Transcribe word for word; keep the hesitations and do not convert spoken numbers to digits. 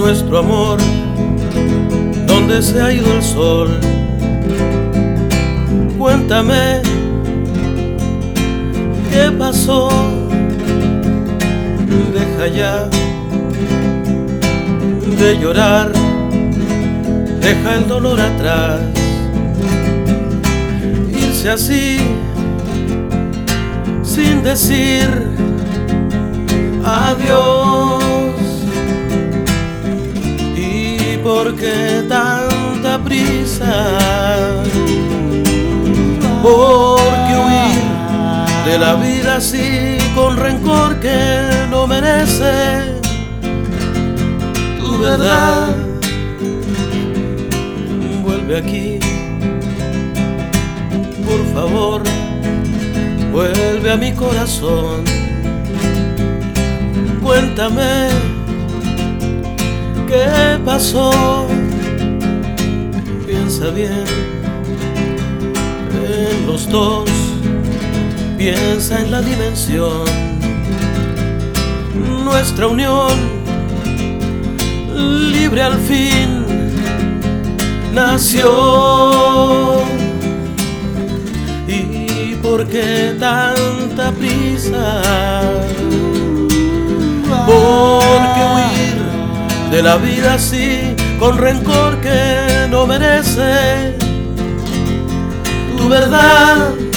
nuestro amor, ¿dónde se ha ido el sol? Cuéntame, ¿qué pasó? Deja ya de llorar, deja el dolor atrás. Irse así, sin decir adiós. ¿Y por qué tanta prisa? Porque huir de la vida así, con rencor que no merece tu verdad. Vuelve aquí, por favor, vuelve a mi corazón. Cuéntame, ¿qué pasó? Piensa bien en los dos, piensa en la dimensión. Nuestra unión libre al fin nació. ¿Y por qué tanta prisa? Porque huir de la vida así, con rencor que no merece tu verdad.